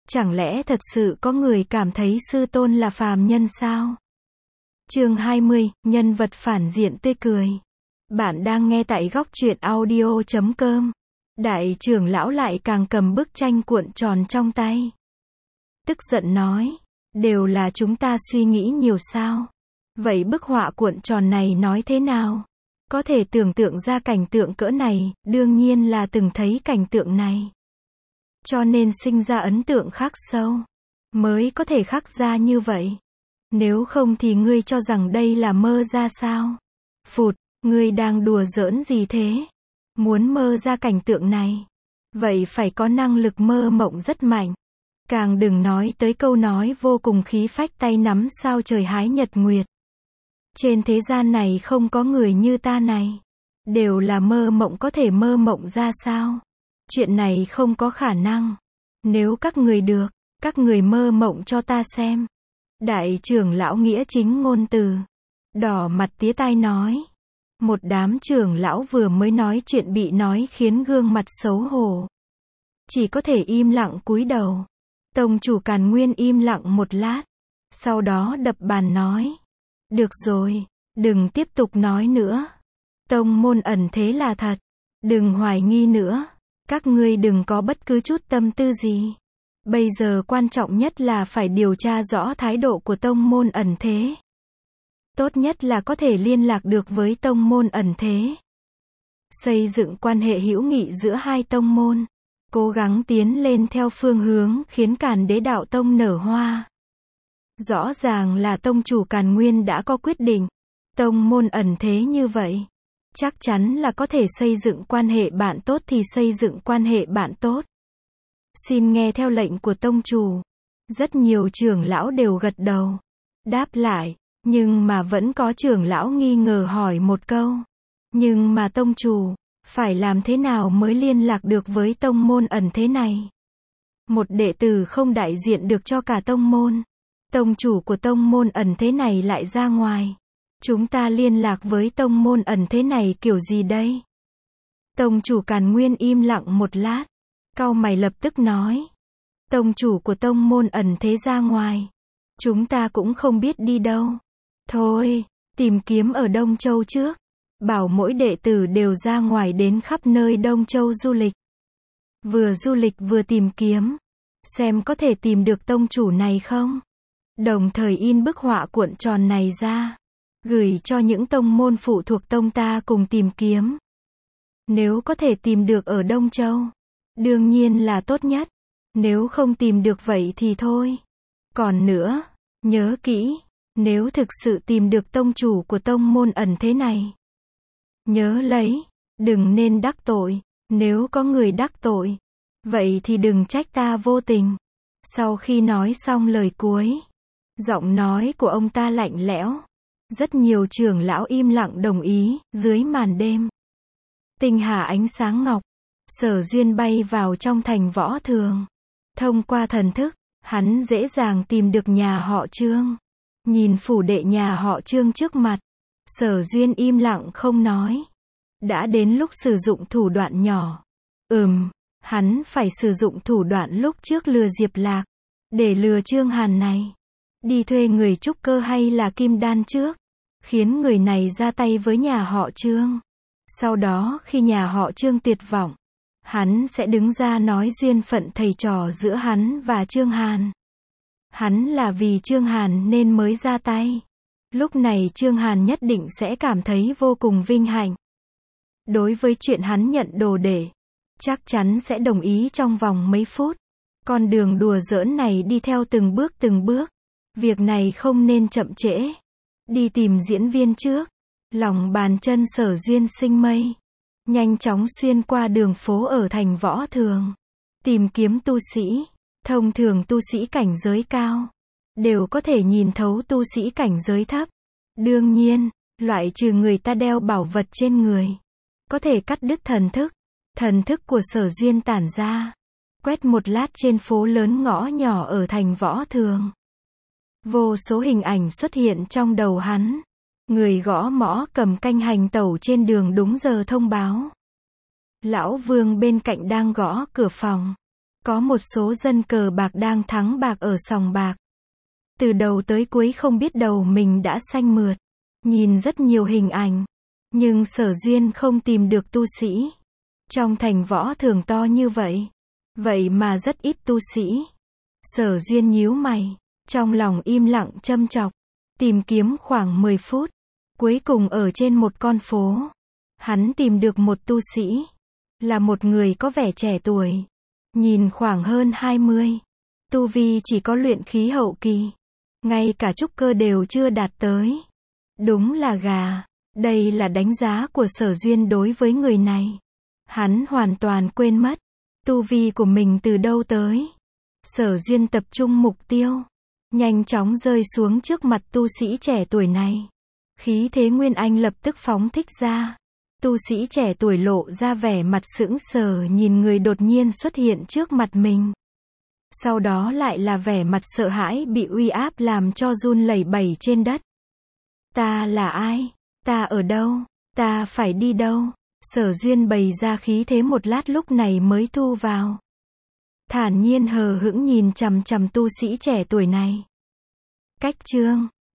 Chẳng lẽ thật sự có người cảm thấy sư tôn là phàm nhân sao? Chương 20, nhân vật phản diện tươi cười. Bạn đang nghe tại góc truyện audio.com. Đại trưởng lão lại càng cầm bức tranh cuộn tròn trong tay. Tức giận nói, đều là chúng ta suy nghĩ nhiều sao? Vậy bức họa cuộn tròn này nói thế nào? Có thể tưởng tượng ra cảnh tượng cỡ này, đương nhiên là từng thấy cảnh tượng này. Cho nên sinh ra ấn tượng khắc sâu, mới có thể khắc ra như vậy. Nếu không thì ngươi cho rằng đây là mơ ra sao? Phụt, ngươi đang đùa giỡn gì thế? Muốn mơ ra cảnh tượng này, vậy phải có năng lực mơ mộng rất mạnh. Càng đừng nói tới câu nói vô cùng khí phách tay nắm sao trời hái nhật nguyệt. Trên thế gian này không có người như ta này. Đều là mơ mộng, có thể mơ mộng ra sao? Chuyện này không có khả năng. Nếu các người được, các người mơ mộng cho ta xem. Đại trưởng lão nghĩa chính ngôn từ, đỏ mặt tía tai nói. Một đám trưởng lão vừa mới nói chuyện bị nói khiến gương mặt xấu hổ. Chỉ có thể im lặng cúi đầu. Tông chủ Càn Nguyên im lặng một lát. Sau đó đập bàn nói. Được rồi, đừng tiếp tục nói nữa. Tông môn ẩn thế là thật. Đừng hoài nghi nữa. Các ngươi đừng có bất cứ chút tâm tư gì. Bây giờ quan trọng nhất là phải điều tra rõ thái độ của tông môn ẩn thế. Tốt nhất là có thể liên lạc được với tông môn ẩn thế. Xây dựng quan hệ hữu nghị giữa hai tông môn. Cố gắng tiến lên theo phương hướng khiến Càn Đế Đạo Tông nở hoa. Rõ ràng là tông chủ Càn Nguyên đã có quyết định. Tông môn ẩn thế như vậy, chắc chắn là có thể xây dựng quan hệ bạn tốt thì xây dựng quan hệ bạn tốt. Xin nghe theo lệnh của tông chủ. Rất nhiều trưởng lão đều gật đầu, đáp lại, nhưng mà vẫn có trưởng lão nghi ngờ hỏi một câu. Nhưng mà tông chủ, phải làm thế nào mới liên lạc được với tông môn ẩn thế này? Một đệ tử không đại diện được cho cả tông môn. Tông chủ của tông môn ẩn thế này lại ra ngoài. Chúng ta liên lạc với tông môn ẩn thế này kiểu gì đây? Tông chủ Càn Nguyên im lặng một lát. Cau mày lập tức nói. Tông chủ của tông môn ẩn thế ra ngoài. Chúng ta cũng không biết đi đâu. Thôi, tìm kiếm ở Đông Châu trước. Bảo mỗi đệ tử đều ra ngoài đến khắp nơi Đông Châu du lịch. Vừa du lịch vừa tìm kiếm. Xem có thể tìm được tông chủ này không? Đồng thời in bức họa cuộn tròn này ra. Gửi cho những tông môn phụ thuộc tông ta cùng tìm kiếm. Nếu có thể tìm được ở Đông Châu, đương nhiên là tốt nhất. Nếu không tìm được vậy thì thôi. Còn nữa, nhớ kỹ, nếu thực sự tìm được tông chủ của tông môn ẩn thế này, nhớ lấy, đừng nên đắc tội. Nếu có người đắc tội, vậy thì đừng trách ta vô tình. Sau khi nói xong lời cuối, giọng nói của ông ta lạnh lẽo. Rất nhiều trưởng lão im lặng đồng ý. Dưới màn đêm, tinh hà ánh sáng ngọc, Sở Duyên bay vào trong thành Võ Thường. Thông qua thần thức, hắn dễ dàng tìm được nhà họ Trương. Nhìn phủ đệ nhà họ Trương trước mặt, Sở Duyên im lặng không nói. Đã đến lúc sử dụng thủ đoạn nhỏ. Hắn phải sử dụng thủ đoạn lúc trước lừa Diệp Lạc. Để lừa Trương Hàn này. Đi thuê người trúc cơ hay là kim đan trước. Khiến người này ra tay với nhà họ Trương. Sau đó khi nhà họ Trương tuyệt vọng, hắn sẽ đứng ra nói duyên phận thầy trò giữa hắn và Trương Hàn. Hắn là vì Trương Hàn nên mới ra tay. Lúc này Trương Hàn nhất định sẽ cảm thấy vô cùng vinh hạnh. Đối với chuyện hắn nhận đồ đệ, chắc chắn sẽ đồng ý trong vòng mấy phút. Con đường đùa giỡn này đi theo từng bước từng bước. Việc này không nên chậm trễ. Đi tìm diễn viên trước. Lòng bàn chân Sở Duyên sinh mây. Nhanh chóng xuyên qua đường phố ở thành Võ Thường. Tìm kiếm tu sĩ. Thông thường tu sĩ cảnh giới cao đều có thể nhìn thấu tu sĩ cảnh giới thấp. Đương nhiên, loại trừ người ta đeo bảo vật trên người, có thể cắt đứt thần thức. Thần thức của Sở Duyên tản ra, quét một lát trên phố lớn ngõ nhỏ ở thành Võ Thường. Vô số hình ảnh xuất hiện trong đầu hắn. Người gõ mõ cầm canh hành tẩu trên đường đúng giờ thông báo. Lão Vương bên cạnh đang gõ cửa phòng. Có một số dân cờ bạc đang thắng bạc ở sòng bạc. Từ đầu tới cuối không biết đầu mình đã xanh mượt. Nhìn rất nhiều hình ảnh. Nhưng Sở Duyên không tìm được tu sĩ. Trong thành võ thường to như vậy. Vậy mà rất ít tu sĩ. Sở Duyên nhíu mày. Trong lòng im lặng châm chọc. Tìm kiếm khoảng 10 phút. Cuối cùng ở trên một con phố. Hắn tìm được một tu sĩ. Là một người có vẻ trẻ tuổi. Nhìn khoảng hơn 20. Tu vi chỉ có luyện khí hậu kỳ. Ngay cả trúc cơ đều chưa đạt tới. Đúng là gà. Đây là đánh giá của Sở Duyên đối với người này. Hắn hoàn toàn quên mất. Tu vi của mình từ đâu tới. Sở Duyên tập trung mục tiêu. Nhanh chóng rơi xuống trước mặt tu sĩ trẻ tuổi này. Khí thế Nguyên Anh lập tức phóng thích ra. Tu sĩ trẻ tuổi lộ ra vẻ mặt sững sờ nhìn người đột nhiên xuất hiện trước mặt mình. Sau đó lại là vẻ mặt sợ hãi bị uy áp làm cho run lẩy bẩy trên đất. Ta là ai? Ta ở đâu? Ta phải đi đâu? Sở Duyên bày ra khí thế một lát lúc này mới thu vào. Thản nhiên hờ hững nhìn chằm chằm tu sĩ trẻ tuổi này. Cách chương